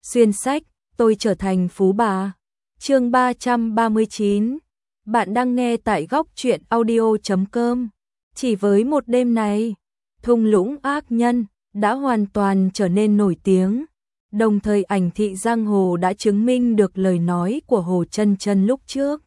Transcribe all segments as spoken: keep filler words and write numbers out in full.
Xuyên sách, tôi trở thành phú bà. Chương ba trăm ba mươi chín. Bạn đang nghe tại góc truyện audio chấm com. Chỉ với một đêm này, thung lũng ác nhân đã hoàn toàn trở nên nổi tiếng. Đồng thời ảnh thị giang hồ đã chứng minh được lời nói của Hồ Chân Chân lúc trước.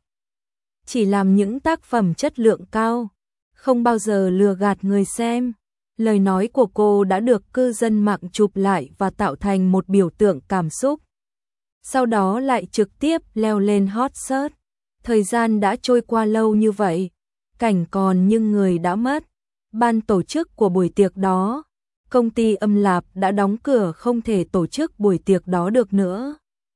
Chỉ làm những tác phẩm chất lượng cao, không bao giờ lừa gạt người xem. Lời nói của cô đã được cư dân mạng chụp lại và tạo thành một biểu tượng cảm xúc. Sau đó lại trực tiếp leo lên hot search. Thời gian đã trôi qua lâu như vậy, cảnh còn nhưng người đã mất. Ban tổ chức của buổi tiệc đó, công ty Âm Lạp đã đóng cửa không thể tổ chức buổi tiệc đó được nữa.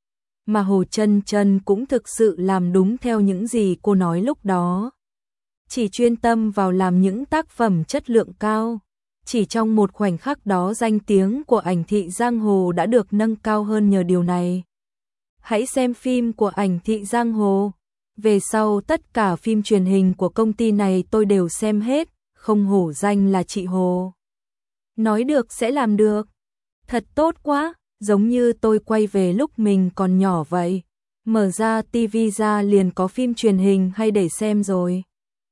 Mà Hồ Chân Chân cũng thực sự làm đúng theo những gì cô nói lúc đó. Chỉ chuyên tâm vào làm những tác phẩm chất lượng cao. Chỉ trong một khoảnh khắc đó danh tiếng của ảnh thị giang hồ đã được nâng cao hơn nhờ điều này. Hãy xem phim của ảnh thị giang hồ. Về sau tất cả phim truyền hình của công ty này tôi đều xem hết, không hổ danh là chị Hồ. Nói được sẽ làm được. Thật tốt quá, giống như tôi quay về lúc mình còn nhỏ vậy. Mở ra tivi ra liền có phim truyền hình hay để xem rồi.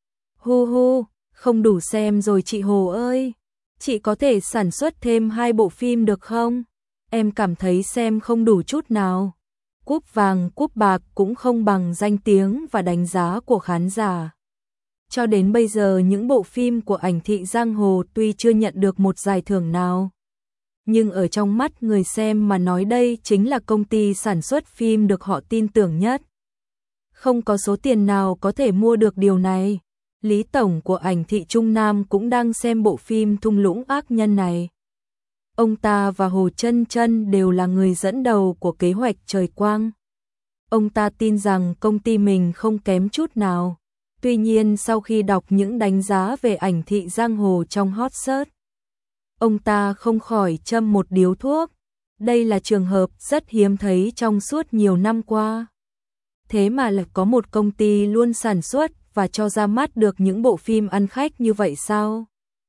Hu hu, không đủ xem rồi chị Hồ ơi. Chị có thể sản xuất thêm hai bộ phim được không? Em cảm thấy xem không đủ chút nào. Cúp vàng cúp bạc cũng không bằng danh tiếng và đánh giá của khán giả. Cho đến bây giờ những bộ phim của ảnh thị giang hồ tuy chưa nhận được một giải thưởng nào, nhưng ở trong mắt người xem mà nói đây chính là công ty sản xuất phim được họ tin tưởng nhất. Không có số tiền nào có thể mua được điều này. Lý Tổng của ảnh thị Trung Nam cũng đang xem bộ phim Thung lũng ác nhân này. Ông ta và Hồ Chân Chân đều là người dẫn đầu của kế hoạch Trời Quang. Ông ta tin rằng công ty mình không kém chút nào. Tuy nhiên sau khi đọc những đánh giá về ảnh thị giang hồ trong hot search, ông ta không khỏi châm một điếu thuốc. Đây là trường hợp rất hiếm thấy trong suốt nhiều năm qua. Thế mà lại có một công ty luôn sản xuất và cho ra mắt được những bộ phim ăn khách như vậy sao?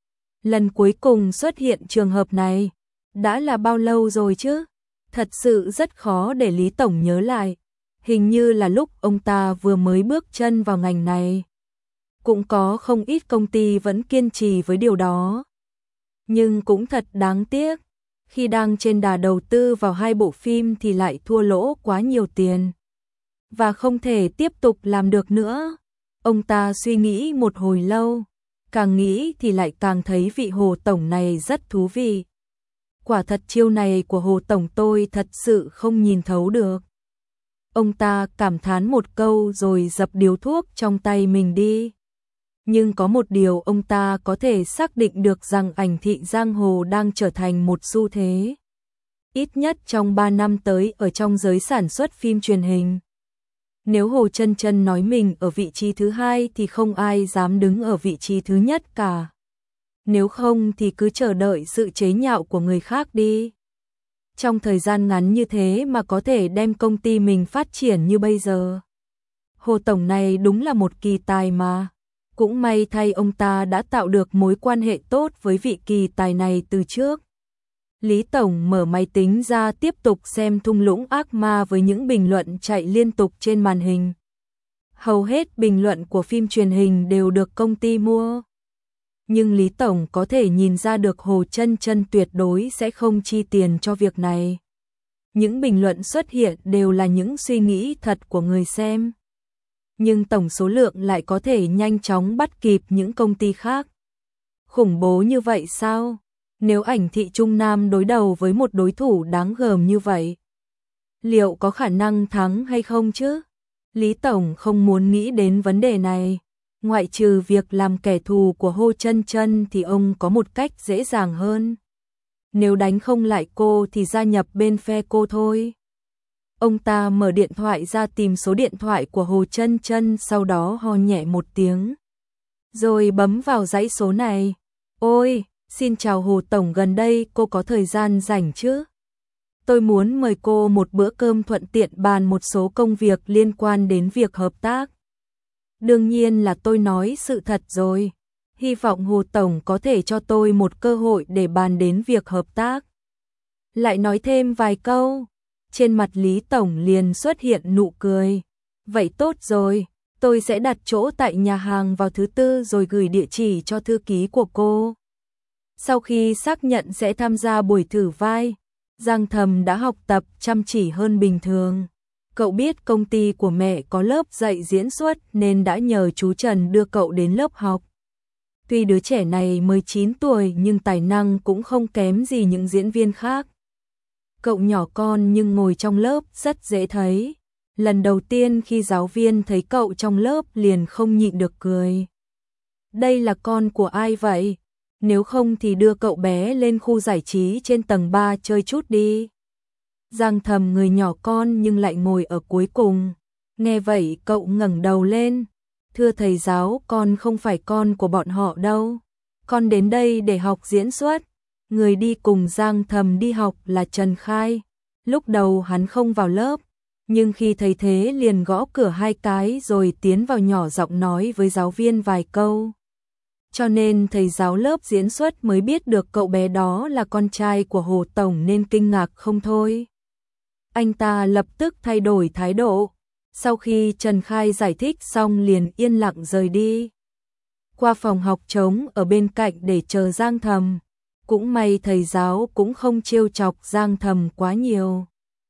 Lần cuối cùng xuất hiện trường hợp này đã là bao lâu rồi chứ? Thật sự rất khó để Lý Tổng nhớ lại. Hình như là lúc ông ta vừa mới bước chân vào ngành này. Cũng có không ít công ty vẫn kiên trì với điều đó. Nhưng cũng thật đáng tiếc, khi đang trên đà đầu tư vào hai bộ phim thì lại thua lỗ quá nhiều tiền. Và không thể tiếp tục làm được nữa. Ông ta suy nghĩ một hồi lâu, càng nghĩ thì lại càng thấy vị Hồ Tổng này rất thú vị. Quả thật chiêu này của Hồ Tổng tôi thật sự không nhìn thấu được. Ông ta cảm thán một câu rồi dập điếu thuốc trong tay mình đi. Nhưng có một điều ông ta có thể xác định được rằng ảnh thị giang hồ đang trở thành một xu thế. Ít nhất trong ba năm tới ở trong giới sản xuất phim truyền hình. Nếu Hồ Chân Chân nói mình ở vị trí thứ hai thì không ai dám đứng ở vị trí thứ nhất cả. Nếu không thì cứ chờ đợi sự chế nhạo của người khác đi. Trong thời gian ngắn như thế mà có thể đem công ty mình phát triển như bây giờ. Hồ Tổng này đúng là một kỳ tài mà. Cũng may thay ông ta đã tạo được mối quan hệ tốt với vị kỳ tài này từ trước. Lý Tổng mở máy tính ra tiếp tục xem Thung lũng ác ma với những bình luận chạy liên tục trên màn hình. Hầu hết bình luận của phim truyền hình đều được công ty mua. Nhưng Lý Tổng có thể nhìn ra được Hồ Chân Chân tuyệt đối sẽ không chi tiền cho việc này. Những bình luận xuất hiện đều là những suy nghĩ thật của người xem. Nhưng tổng số lượng lại có thể nhanh chóng bắt kịp những công ty khác. Khủng bố như vậy sao? Nếu ảnh thị Trung Nam đối đầu với một đối thủ đáng gờm như vậy, liệu có khả năng thắng hay không chứ? Lý Tổng không muốn nghĩ đến vấn đề này. Ngoại trừ việc làm kẻ thù của Hồ Chân Chân thì ông có một cách dễ dàng hơn. Nếu đánh không lại cô thì gia nhập bên phe cô thôi. Ông ta mở điện thoại ra tìm số điện thoại của Hồ Chân Chân, sau đó ho nhẹ một tiếng. Rồi bấm vào dãy số này. Ôi, xin chào Hồ Tổng, gần đây cô có thời gian rảnh chứ? Tôi muốn mời cô một bữa cơm thuận tiện bàn một số công việc liên quan đến việc hợp tác. Đương nhiên là tôi nói sự thật rồi. Hy vọng Hồ Tổng có thể cho tôi một cơ hội để bàn đến việc hợp tác. Lại nói thêm vài câu. Trên mặt Lý Tổng liền xuất hiện nụ cười. Vậy tốt rồi, tôi sẽ đặt chỗ tại nhà hàng vào thứ tư rồi gửi địa chỉ cho thư ký của cô. Sau khi xác nhận sẽ tham gia buổi thử vai, Giang Thầm đã học tập chăm chỉ hơn bình thường. Cậu biết công ty của mẹ có lớp dạy diễn xuất nên đã nhờ chú Trần đưa cậu đến lớp học. Tuy đứa trẻ này mới chín tuổi nhưng tài năng cũng không kém gì những diễn viên khác. Cậu nhỏ con nhưng ngồi trong lớp rất dễ thấy. Lần đầu tiên khi giáo viên thấy cậu trong lớp liền không nhịn được cười. Đây là con của ai vậy? Nếu không thì đưa cậu bé lên khu giải trí trên tầng ba chơi chút đi. Giang Thầm người nhỏ con nhưng lại ngồi ở cuối cùng. Nghe vậy cậu ngẩng đầu lên. Thưa thầy giáo, con không phải con của bọn họ đâu. Con đến đây để học diễn xuất. Người đi cùng Giang Thầm đi học là Trần Khai. Lúc đầu hắn không vào lớp, nhưng khi thấy thế liền gõ cửa hai cái rồi tiến vào nhỏ giọng nói với giáo viên vài câu. Cho nên thầy giáo lớp diễn xuất mới biết được cậu bé đó là con trai của Hồ Tổng nên kinh ngạc không thôi. Anh ta lập tức thay đổi thái độ. Sau khi Trần Khai giải thích xong liền yên lặng rời đi. Qua phòng học trống ở bên cạnh để chờ Giang Thầm. Cũng may thầy giáo cũng không trêu chọc Giang Thầm quá nhiều.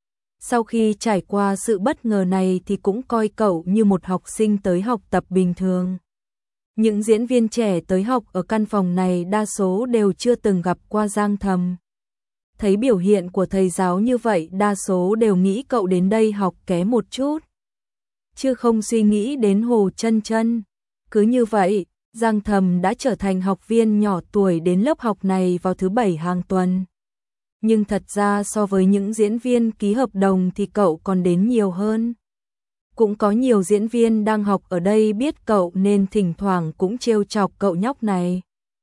Sau khi trải qua sự bất ngờ này thì cũng coi cậu như một học sinh tới học tập bình thường. Những diễn viên trẻ tới học ở căn phòng này đa số đều chưa từng gặp qua Giang Thầm. Thấy biểu hiện của thầy giáo như vậy đa số đều nghĩ cậu đến đây học kém một chút, chứ không suy nghĩ đến Hồ Chân Chân. Cứ như vậy, Giang Thầm đã trở thành học viên nhỏ tuổi đến lớp học này vào thứ bảy hàng tuần. Nhưng thật ra so với những diễn viên ký hợp đồng thì cậu còn đến nhiều hơn. Cũng có nhiều diễn viên đang học ở đây biết cậu nên thỉnh thoảng cũng trêu chọc cậu nhóc này.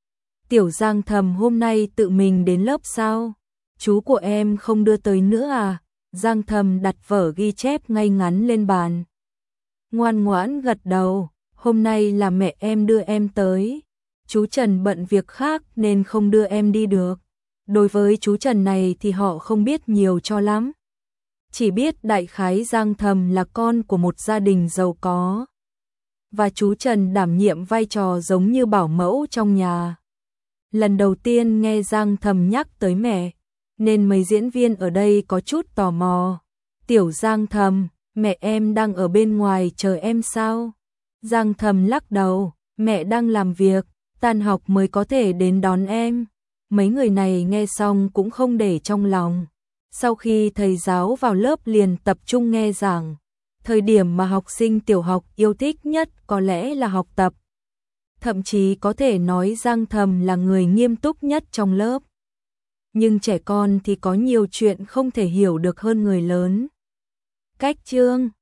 Tiểu Giang Thầm hôm nay tự mình đến lớp sao? Chú của em không đưa tới nữa à? Giang Thầm đặt vở ghi chép ngay ngắn lên bàn. Ngoan ngoãn gật đầu, hôm nay là mẹ em đưa em tới. Chú Trần bận việc khác nên không đưa em đi được. Đối với chú Trần này thì họ không biết nhiều cho lắm. Chỉ biết đại khái Giang Thầm là con của một gia đình giàu có. Và chú Trần đảm nhiệm vai trò giống như bảo mẫu trong nhà. Lần đầu tiên nghe Giang Thầm nhắc tới mẹ, nên mấy diễn viên ở đây có chút tò mò. Tiểu Giang Thầm, mẹ em đang ở bên ngoài chờ em sao? Giang Thầm lắc đầu, mẹ đang làm việc, tan học mới có thể đến đón em. Mấy người này nghe xong cũng không để trong lòng. Sau khi thầy giáo vào lớp liền tập trung nghe giảng. Thời điểm mà học sinh tiểu học yêu thích nhất có lẽ là học tập. Thậm chí có thể nói Giang Thầm là người nghiêm túc nhất trong lớp. Nhưng trẻ con thì có nhiều chuyện không thể hiểu được hơn người lớn. Cách chương